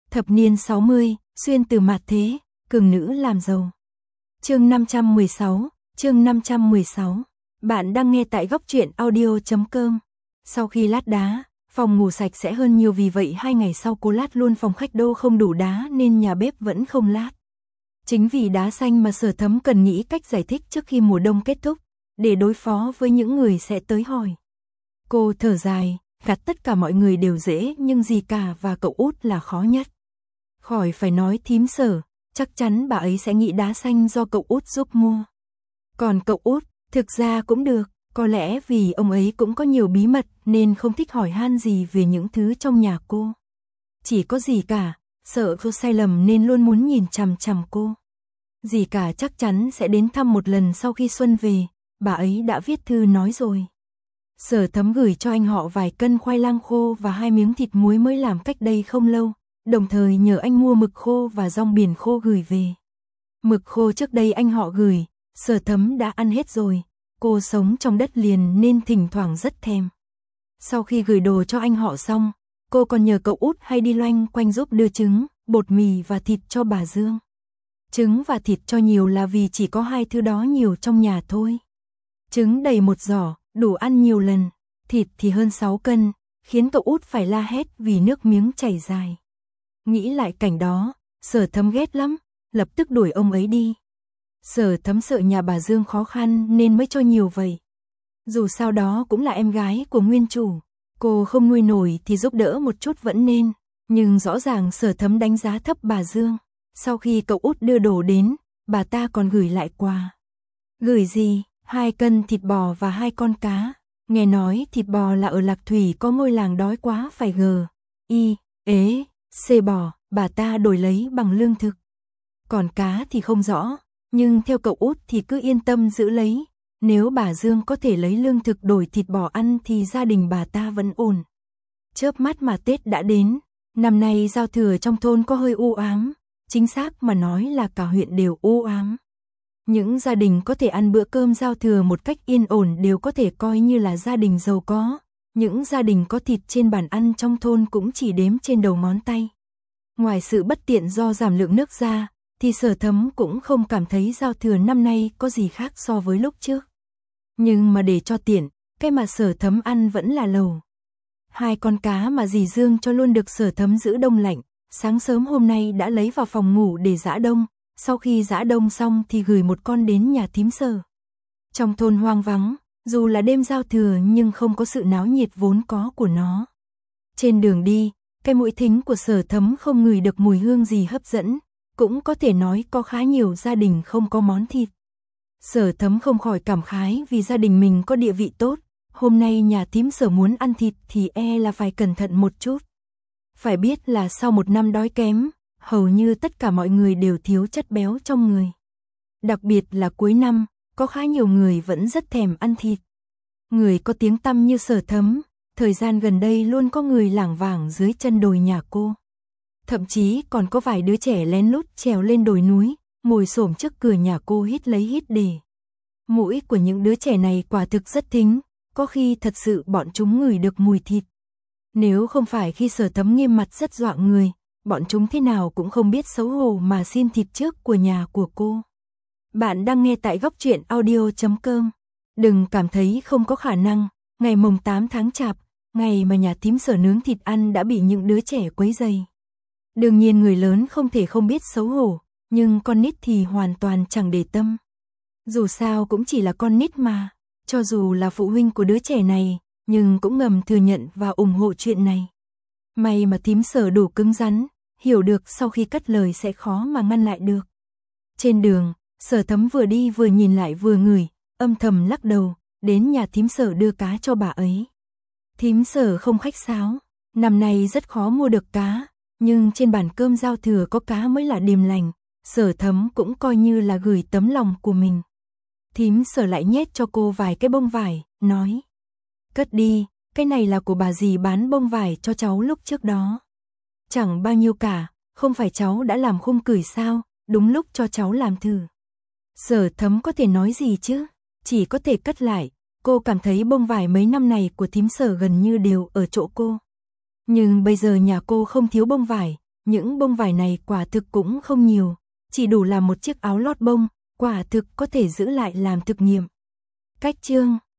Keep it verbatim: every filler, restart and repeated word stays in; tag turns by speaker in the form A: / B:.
A: Thập niên sáu mươi, xuyên từ mạt thế, cường nữ làm giàu. Chương năm trăm mười sáu, chương năm trăm mười sáu. Bạn đang nghe tại góc truyện audio chấm com. Sau khi lát đá, phòng ngủ sạch sẽ hơn nhiều, vì vậy hai ngày sau cô lát luôn phòng khách đô không đủ đá nên nhà bếp vẫn không lát. Chính vì đá xanh mà Sở Thấm cần nghĩ cách giải thích trước khi mùa đông kết thúc, để đối phó với những người sẽ tới hỏi. Cô thở dài, gạt tất cả mọi người đều dễ, nhưng dì cả và cậu út là khó nhất. Khỏi phải nói thím Sở, chắc chắn bà ấy sẽ nghĩ đá xanh do cậu út giúp mua. Còn cậu út, thực ra cũng được, có lẽ vì ông ấy cũng có nhiều bí mật nên không thích hỏi han gì về những thứ trong nhà cô. Chỉ có dì cả, sợ cô sai lầm nên luôn muốn nhìn chằm chằm cô. Dì cả chắc chắn sẽ đến thăm một lần sau khi Xuân về, bà ấy đã viết thư nói rồi. Sở Thấm gửi cho anh họ vài cân khoai lang khô và hai miếng thịt muối mới làm cách đây không lâu, đồng thời nhờ anh mua mực khô và rong biển khô gửi về. Mực khô trước đây anh họ gửi, Sở Thấm đã ăn hết rồi, cô sống trong đất liền nên thỉnh thoảng rất thèm. Sau khi gửi đồ cho anh họ xong, cô còn nhờ cậu út hay đi loanh quanh giúp đưa trứng, bột mì và thịt cho bà Dương. Trứng và thịt cho nhiều là vì chỉ có hai thứ đó nhiều trong nhà thôi. Trứng đầy một giỏ, đủ ăn nhiều lần, thịt thì hơn sáu cân, khiến cậu út phải la hét vì nước miếng chảy dài. Nghĩ lại cảnh đó, Sở Thấm ghét lắm, lập tức đuổi ông ấy đi. Sở Thấm sợ nhà bà Dương khó khăn nên mới cho nhiều vậy. Dù sao đó cũng là em gái của nguyên chủ, cô không nuôi nổi thì giúp đỡ một chút vẫn nên, nhưng rõ ràng Sở Thấm đánh giá thấp bà Dương. Sau khi cậu út đưa đồ đến, bà ta còn gửi lại quà. Gửi gì? Hai cân thịt bò và hai con cá. Nghe nói thịt bò là ở Lạc Thủy có ngôi làng đói quá phải gờ, y, ế, xê bò, bà ta đổi lấy bằng lương thực. Còn cá thì không rõ, nhưng theo cậu út thì cứ yên tâm giữ lấy. Nếu bà Dương có thể lấy lương thực đổi thịt bò ăn thì gia đình bà ta vẫn ổn. Chớp mắt mà Tết đã đến, năm nay giao thừa trong thôn có hơi u ám, chính xác mà nói là cả huyện đều u ám. Những gia đình có thể ăn bữa cơm giao thừa một cách yên ổn đều có thể coi như là gia đình giàu có. Những gia đình có thịt trên bàn ăn trong thôn cũng chỉ đếm trên đầu ngón tay. Ngoài sự bất tiện do giảm lượng nước ra, thì Sở Thấm cũng không cảm thấy giao thừa năm nay có gì khác so với lúc trước. Nhưng mà để cho tiện, cái mà Sở Thấm ăn vẫn là lẩu. Hai con cá mà dì Dương cho luôn được Sở Thấm giữ đông lạnh, sáng sớm hôm nay đã lấy vào phòng ngủ để giã đông. Sau khi giã đông xong thì gửi một con đến nhà thím Sở. Trong thôn hoang vắng, dù là đêm giao thừa nhưng không có sự náo nhiệt vốn có của nó. Trên đường đi, cái mũi thính của Sở Thấm không ngửi được mùi hương gì hấp dẫn, cũng có thể nói có khá nhiều gia đình không có món thịt. Sở Thấm không khỏi cảm khái vì gia đình mình có địa vị tốt, hôm nay nhà thím Sở muốn ăn thịt thì e là phải cẩn thận một chút. Phải biết là sau một năm đói kém, hầu như tất cả mọi người đều thiếu chất béo trong người. Đặc biệt là cuối năm, có khá nhiều người vẫn rất thèm ăn thịt. Người có tiếng tăm như Sở Thấm, thời gian gần đây luôn có người lảng vảng dưới chân đồi nhà cô. Thậm chí còn có vài đứa trẻ lén lút trèo lên đồi núi, ngồi xổm trước cửa nhà cô hít lấy hít để. Mũi của những đứa trẻ này quả thực rất thính, có khi thật sự bọn chúng ngửi được mùi thịt. Nếu không phải khi Sở Thấm nghiêm mặt rất dọa người, bọn chúng thế nào cũng không biết xấu hổ mà xin thịt trước của nhà của cô. Bạn đang nghe tại góc truyện audio chấm com. Đừng cảm thấy không có khả năng, ngày mồng tám tháng Chạp, ngày mà nhà thím Sở nướng thịt ăn đã bị những đứa trẻ quấy rầy. Đương nhiên người lớn không thể không biết xấu hổ, nhưng con nít thì hoàn toàn chẳng để tâm. Dù sao cũng chỉ là con nít mà, cho dù là phụ huynh của đứa trẻ này, nhưng cũng ngầm thừa nhận và ủng hộ chuyện này. May mà thím Sở đủ cứng rắn, hiểu được sau khi cất lời sẽ khó mà ngăn lại được. Trên đường, Sở Thấm vừa đi vừa nhìn lại vừa ngửi, âm thầm lắc đầu, đến nhà thím Sở đưa cá cho bà ấy. Thím Sở không khách sáo, năm nay rất khó mua được cá, nhưng trên bàn cơm giao thừa có cá mới là điềm lành, Sở Thấm cũng coi như là gửi tấm lòng của mình. Thím Sở lại nhét cho cô vài cái bông vải, nói: "Cất đi, cái này là của bà dì bán bông vải cho cháu lúc trước đó. Chẳng bao nhiêu cả, không phải cháu đã làm khung cửi sao, đúng lúc cho cháu làm thử." Sở Thấm có thể nói gì chứ, chỉ có thể cất lại. Cô cảm thấy bông vải mấy năm này của thím Sở gần như đều ở chỗ cô. Nhưng bây giờ nhà cô không thiếu bông vải, Những bông vải này quả thực cũng không nhiều, chỉ đủ làm một chiếc áo lót bông, quả thực có thể giữ lại làm thực nghiệm. Cách chương